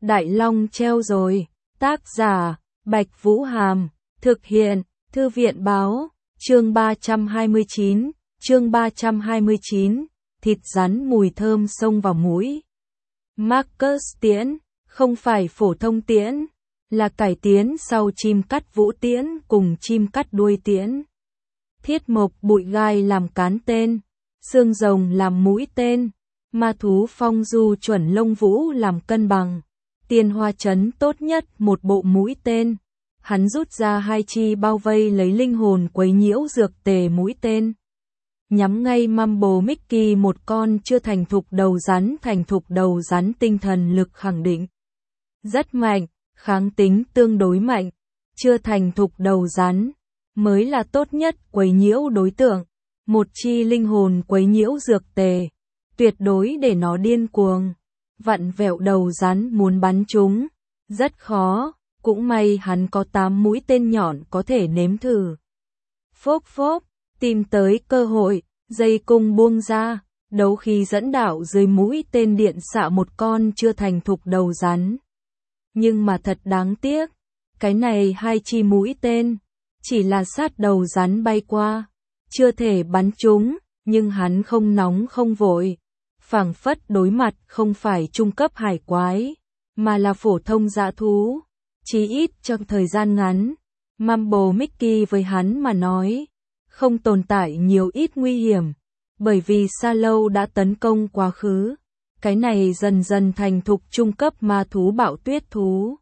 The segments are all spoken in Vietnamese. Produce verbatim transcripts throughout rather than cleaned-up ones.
Đại Long treo rồi. Tác giả, Bạch Vũ Hàm. Thực hiện, Thư viện Báo. Chương ba trăm hai mươi chín. Chương ba trăm hai mươi chín. Thịt rắn mùi thơm xông vào mũi. Marcus tiễn, không phải phổ thông tiễn, là cải tiến sau chim cắt vũ tiễn cùng chim cắt đuôi tiễn. Thiết mộc bụi gai làm cán tên, xương rồng làm mũi tên, ma thú phong du chuẩn lông vũ làm cân bằng. Tiên hoa chấn tốt nhất một bộ mũi tên. Hắn rút ra hai chi bao vây lấy linh hồn quấy nhiễu dược tề mũi tên. Nhắm ngay Mumble Mickey, một con chưa thành thục đầu rắn. Thành thục đầu rắn tinh thần lực khẳng định rất mạnh, kháng tính tương đối mạnh. Chưa thành thục đầu rắn mới là tốt nhất quấy nhiễu đối tượng. Một chi linh hồn quấy nhiễu dược tề, tuyệt đối để nó điên cuồng. Vặn vẹo đầu rắn muốn bắn chúng, rất khó. Cũng may hắn có tám mũi tên nhọn có thể nếm thử. Phốc phốc, tìm tới cơ hội, dây cung buông ra, đấu khí dẫn đạo dưới mũi tên điện xạ một con chưa thành thục đầu rắn. Nhưng mà thật đáng tiếc, cái này hai chi mũi tên, chỉ là sát đầu rắn bay qua, chưa thể bắn chúng, nhưng hắn không nóng không vội. Phảng phất đối mặt không phải trung cấp hải quái, mà là phổ thông dã thú. Chí ít trong thời gian ngắn, Mumble Mickey với hắn mà nói, không tồn tại nhiều ít nguy hiểm, bởi vì Sa Lâu đã tấn công quá khứ. Cái này dần dần thành thục trung cấp ma thú bạo tuyết thú.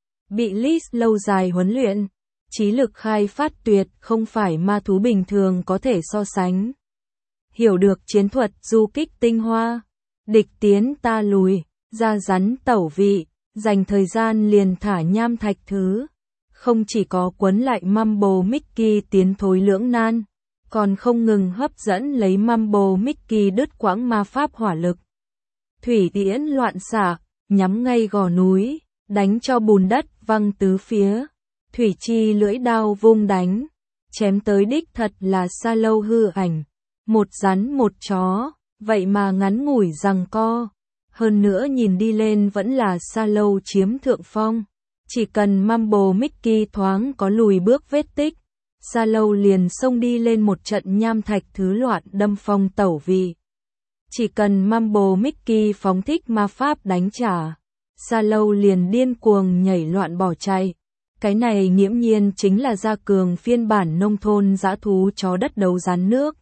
Bị Lis lâu dài huấn luyện, trí lực khai phát tuyệt không phải ma thú bình thường có thể so sánh. Hiểu được chiến thuật du kích tinh hoa, địch tiến ta lùi, ra rắn tẩu vị. Dành thời gian liền thả nham thạch thứ, không chỉ có quấn lại Mumble Mickey tiến thối lưỡng nan, còn không ngừng hấp dẫn lấy Mumble Mickey đứt quãng ma pháp hỏa lực. Thủy tiễn loạn xạ, nhắm ngay gò núi, đánh cho bùn đất văng tứ phía. Thủy chi lưỡi đao vung đánh, chém tới đích thật là Sa Lâu hư ảnh. Một rắn một chó, vậy mà ngắn ngủi giằng co. Hơn nữa nhìn đi lên vẫn là Sa Lâu chiếm thượng phong. Chỉ cần Mumble Mickey thoáng có lùi bước vết tích, Sa Lâu liền xông đi lên một trận nham thạch thứ loạn đâm phong tẩu vị. Chỉ cần Mumble Mickey phóng thích ma pháp đánh trả, Sa Lâu liền điên cuồng nhảy loạn bỏ chạy. Cái này nghiễm nhiên chính là gia cường phiên bản nông thôn dã thú chó đất đấu rắn nước.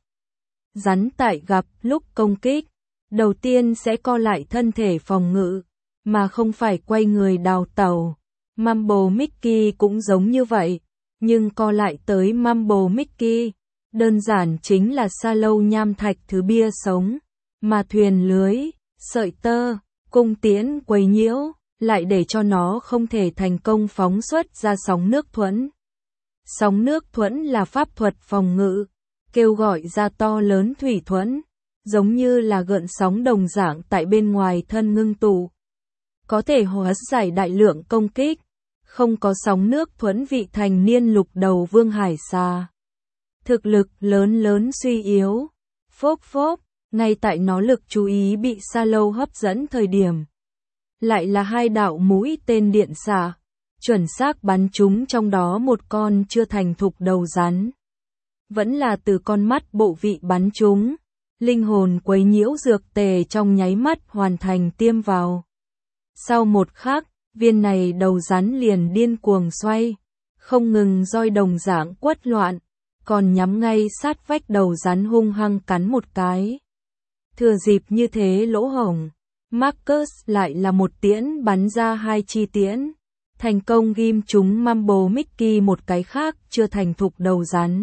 Rắn tại gặp lúc công kích, đầu tiên sẽ co lại thân thể phòng ngự, mà không phải quay người đào tẩu. Mumble Mickey cũng giống như vậy, nhưng co lại tới Mumble Mickey, đơn giản chính là Sa Lâu nham thạch thứ bia sống, mà thuyền lưới, sợi tơ, cung tiễn quấy nhiễu, lại để cho nó không thể thành công phóng xuất ra sóng nước thuẫn. Sóng nước thuẫn là pháp thuật phòng ngự, kêu gọi ra to lớn thủy thuẫn, giống như là gợn sóng đồng dạng tại bên ngoài thân ngưng tụ. Có thể hóa giải đại lượng công kích, không có sóng nước thuẫn vị thành niên lục đầu vương hải xà. Thực lực lớn lớn suy yếu, phốc phốc, ngay tại nó lực chú ý bị Sa Lâu hấp dẫn thời điểm. Lại là hai đạo mũi tên điện xạ, chuẩn xác bắn trúng trong đó một con chưa thành thục đầu rắn. Vẫn là từ con mắt bộ vị bắn trúng. Linh hồn quấy nhiễu dược tề trong nháy mắt hoàn thành tiêm vào. Sau một khắc, viên này đầu rắn liền điên cuồng xoay, không ngừng roi đồng dạng quất loạn, còn nhắm ngay sát vách đầu rắn hung hăng cắn một cái. Thừa dịp như thế lỗ hổng, Marcus lại là một tiễn bắn ra hai chi tiễn, thành công ghim trúng Mumble Mickey một cái khác chưa thành thục đầu rắn.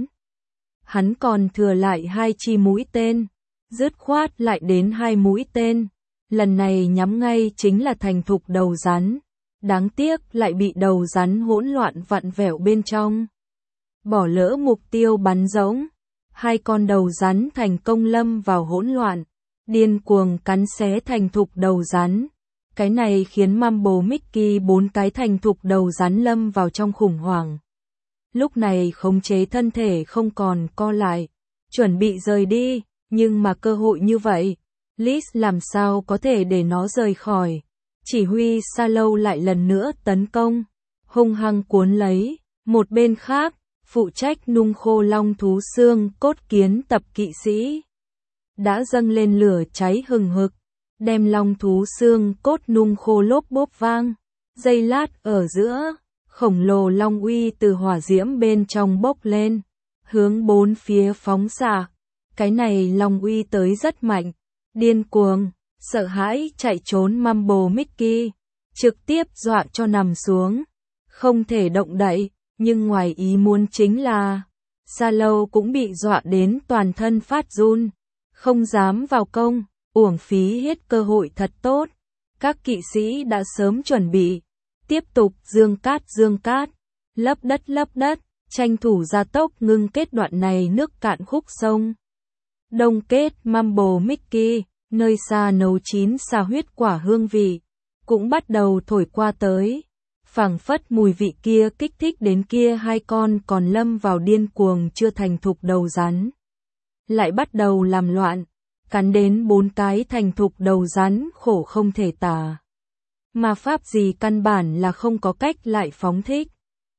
Hắn còn thừa lại hai chi mũi tên. Dứt khoát lại đến hai mũi tên, lần này nhắm ngay chính là thành thục đầu rắn. Đáng tiếc lại bị đầu rắn hỗn loạn vặn vẹo bên trong. Bỏ lỡ mục tiêu bắn giống, hai con đầu rắn thành công lâm vào hỗn loạn, điên cuồng cắn xé thành thục đầu rắn. Cái này khiến Mumble Mickey bốn cái thành thục đầu rắn lâm vào trong khủng hoảng. Lúc này khống chế thân thể không còn co lại, chuẩn bị rời đi. Nhưng mà cơ hội như vậy, Lis làm sao có thể để nó rời khỏi. chỉ huy Sa Lâu lại lần nữa tấn công, hung hăng cuốn lấy. Một bên khác, phụ trách nung khô long thú xương cốt kiến tập kỵ sĩ đã dâng lên lửa cháy hừng hực, đem long thú xương cốt nung khô lốp bốp vang. Giây lát ở giữa, khổng lồ long uy từ hỏa diễm bên trong bốc lên, hướng bốn phía phóng xạ. Cái này long uy tới rất mạnh, điên cuồng, sợ hãi chạy trốn Mambo Mickey, trực tiếp dọa cho nằm xuống, không thể động đậy. Nhưng ngoài ý muốn chính là, Sa Lâu cũng bị dọa đến toàn thân phát run, không dám vào công, uổng phí hết cơ hội thật tốt. Các kỵ sĩ đã sớm chuẩn bị, tiếp tục dương cát dương cát, lấp đất lấp đất, tranh thủ gia tốc ngưng kết đoạn này nước cạn khúc sông. Đông kết Mambo Mickey, nơi xa nấu chín xà huyết quả hương vị, cũng bắt đầu thổi qua tới. Phảng phất mùi vị kia kích thích đến kia hai con còn lâm vào điên cuồng chưa thành thục đầu rắn. Lại bắt đầu làm loạn, cắn đến bốn cái thành thục đầu rắn khổ không thể tả. Mà pháp gì căn bản là không có cách lại phóng thích.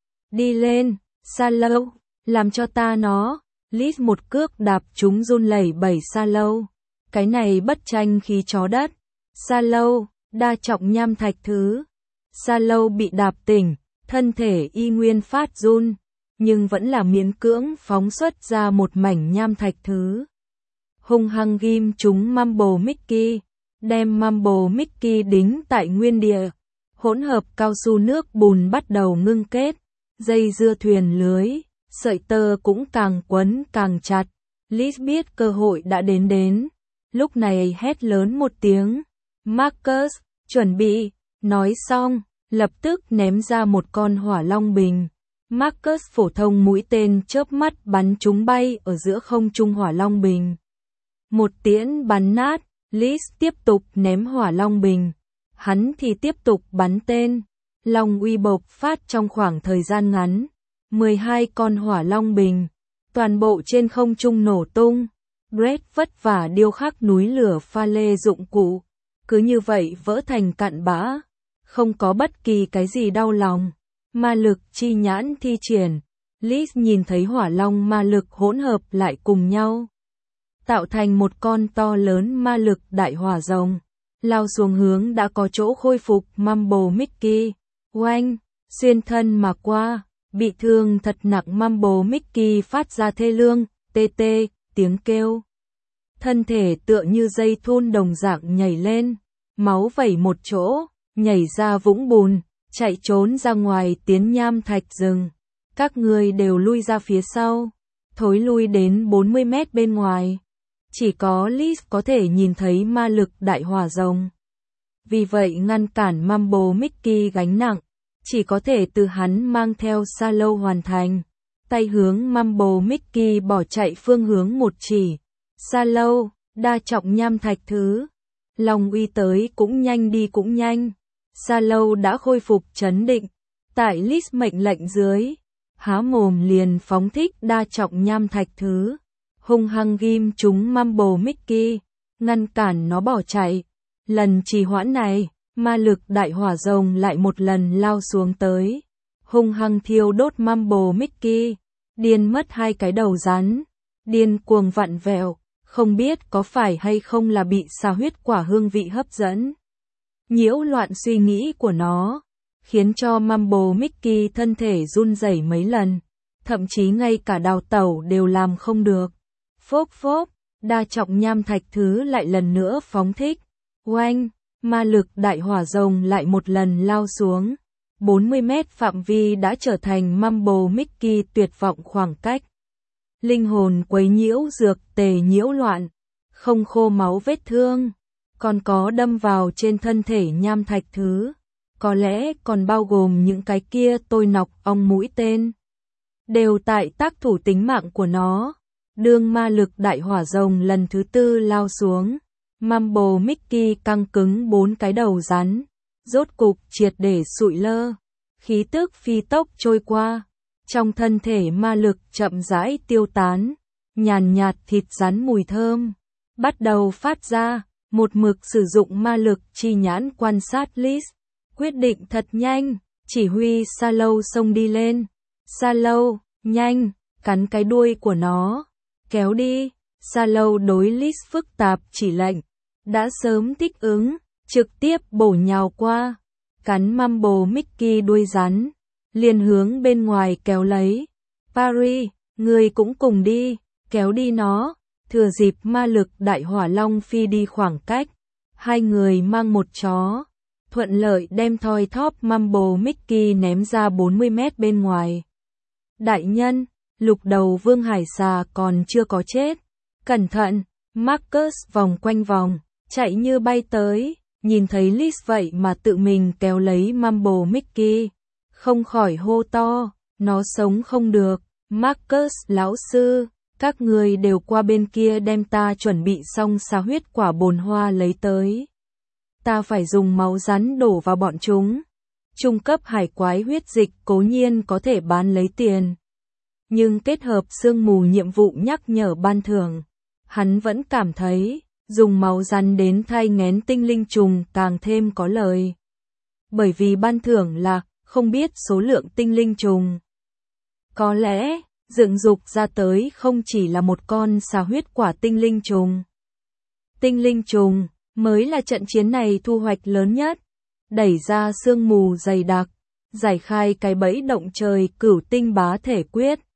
Đi lên, Sa Lâu, làm cho ta nó. Lít một cước đạp chúng run lẩy bẩy Sa Lâu. Cái này bất tranh khí chó đất. Sa Lâu, đa trọng nham thạch thứ. Sa Lâu bị đạp tỉnh, thân thể y nguyên phát run, nhưng vẫn là miễn cưỡng phóng xuất ra một mảnh nham thạch thứ. Hung hăng ghim chúng Mambo Mickey, đem Mambo Mickey đính tại nguyên địa. Hỗn hợp cao su nước bùn bắt đầu ngưng kết, dây dưa thuyền lưới, sợi tơ cũng càng quấn càng chặt. Liz biết cơ hội đã đến đến, lúc này hét lớn một tiếng, Marcus, chuẩn bị. Nói xong, lập tức ném ra một con hỏa long bình. Marcus phổ thông mũi tên chớp mắt bắn chúng bay ở giữa không trung hỏa long bình. Một tiễn bắn nát, Liz tiếp tục ném hỏa long bình. Hắn thì tiếp tục bắn tên. Long uy bộc phát trong khoảng thời gian ngắn. mười hai con hỏa long bình, toàn bộ trên không trung nổ tung. Brett vất vả điêu khắc núi lửa pha lê dụng cụ, cứ như vậy vỡ thành cặn bã. Không có bất kỳ cái gì đau lòng. Ma lực chi nhãn thi triển, Liz nhìn thấy hỏa long ma lực hỗn hợp lại cùng nhau, tạo thành một con to lớn ma lực đại hỏa rồng, lao xuống hướng đã có chỗ khôi phục Mambo Mickey. Oanh, xuyên thân mà qua, bị thương thật nặng Mambo Mickey phát ra thê lương, tê tê, tiếng kêu. Thân thể tựa như dây thun đồng dạng nhảy lên, máu vẩy một chỗ. Nhảy ra vũng bùn, chạy trốn ra ngoài tiến nham thạch rừng. Các người đều lui ra phía sau, thối lui đến bốn mươi mét bên ngoài. Chỉ có Liz có thể nhìn thấy ma lực đại hỏa rồng. Vì vậy ngăn cản Mambo Mickey gánh nặng, chỉ có thể từ hắn mang theo Sa Lâu hoàn thành. Tay hướng Mambo Mickey bỏ chạy phương hướng một chỉ. Sa Lâu, đa trọng nham thạch thứ. Long uy tới cũng nhanh đi cũng nhanh. Sa Lâu đã khôi phục trấn định, tại Liz mệnh lệnh dưới, há mồm liền phóng thích đa trọng nham thạch thứ, hung hăng ghim chúng Mambo Mickey, ngăn cản nó bỏ chạy. Lần trì hoãn này, ma lực đại hỏa rồng lại một lần lao xuống tới, hung hăng thiêu đốt Mambo Mickey, điên mất hai cái đầu rắn, điên cuồng vặn vẹo, không biết có phải hay không là bị xà huyết quả hương vị hấp dẫn. Nhiễu loạn suy nghĩ của nó, khiến cho Mambo Mickey thân thể run rẩy mấy lần, thậm chí ngay cả đào tẩu đều làm không được. Phốp phốp, đa trọng nham thạch thứ lại lần nữa phóng thích. Oanh, ma lực đại hỏa rồng lại một lần lao xuống. bốn mươi mét phạm vi đã trở thành Mambo Mickey tuyệt vọng khoảng cách. Linh hồn quấy nhiễu dược tề nhiễu loạn, không khô máu vết thương. Còn có đâm vào trên thân thể nham thạch thứ, có lẽ còn bao gồm những cái kia tôi nọc ong mũi tên. Đều tại tác thủ tính mạng của nó. Đương ma lực đại hỏa rồng lần thứ tư lao xuống, Mambo Mickey căng cứng bốn cái đầu rắn, rốt cục triệt để sụi lơ, khí tức phi tốc trôi qua, trong thân thể ma lực chậm rãi tiêu tán, nhàn nhạt thịt rắn mùi thơm bắt đầu phát ra. một mực sử dụng ma lực chi nhãn quan sát Liz, quyết định thật nhanh, chỉ huy Sa Lâu xông đi lên. Sa Lâu, nhanh, cắn cái đuôi của nó, kéo đi. Sa Lâu đối Liz phức tạp chỉ lệnh, đã sớm thích ứng, trực tiếp bổ nhào qua, cắn Mumble Mickey đuôi rắn, liền hướng bên ngoài kéo lấy. Paris, người cũng cùng đi, kéo đi nó, thừa dịp ma lực đại hỏa long phi đi khoảng cách. Hai người mang một chó, thuận lợi đem thoi thóp Mumble Mickey ném ra bốn mươi mét bên ngoài. Đại nhân, lục đầu vương hải xà còn chưa có chết. Cẩn thận, Marcus vòng quanh vòng, chạy như bay tới, nhìn thấy Liz vậy mà tự mình kéo lấy Mumble Mickey. Không khỏi hô to, nó sống không được. Marcus lão sư, các người đều qua bên kia đem ta chuẩn bị xong xà huyết quả bồn hoa lấy tới. Ta phải dùng máu rắn đổ vào bọn chúng. Trung cấp hải quái huyết dịch cố nhiên có thể bán lấy tiền. Nhưng kết hợp sương mù nhiệm vụ nhắc nhở ban thưởng, hắn vẫn cảm thấy, dùng máu rắn đến thay ngén tinh linh trùng càng thêm có lời. Bởi vì ban thưởng là, không biết số lượng tinh linh trùng. Có lẽ, dựng dục ra tới không chỉ là một con xà huyết quả tinh linh trùng. Tinh linh trùng, mới là trận chiến này thu hoạch lớn nhất. Đẩy ra sương mù dày đặc, giải khai cái bẫy động trời cửu tinh bá thể quyết.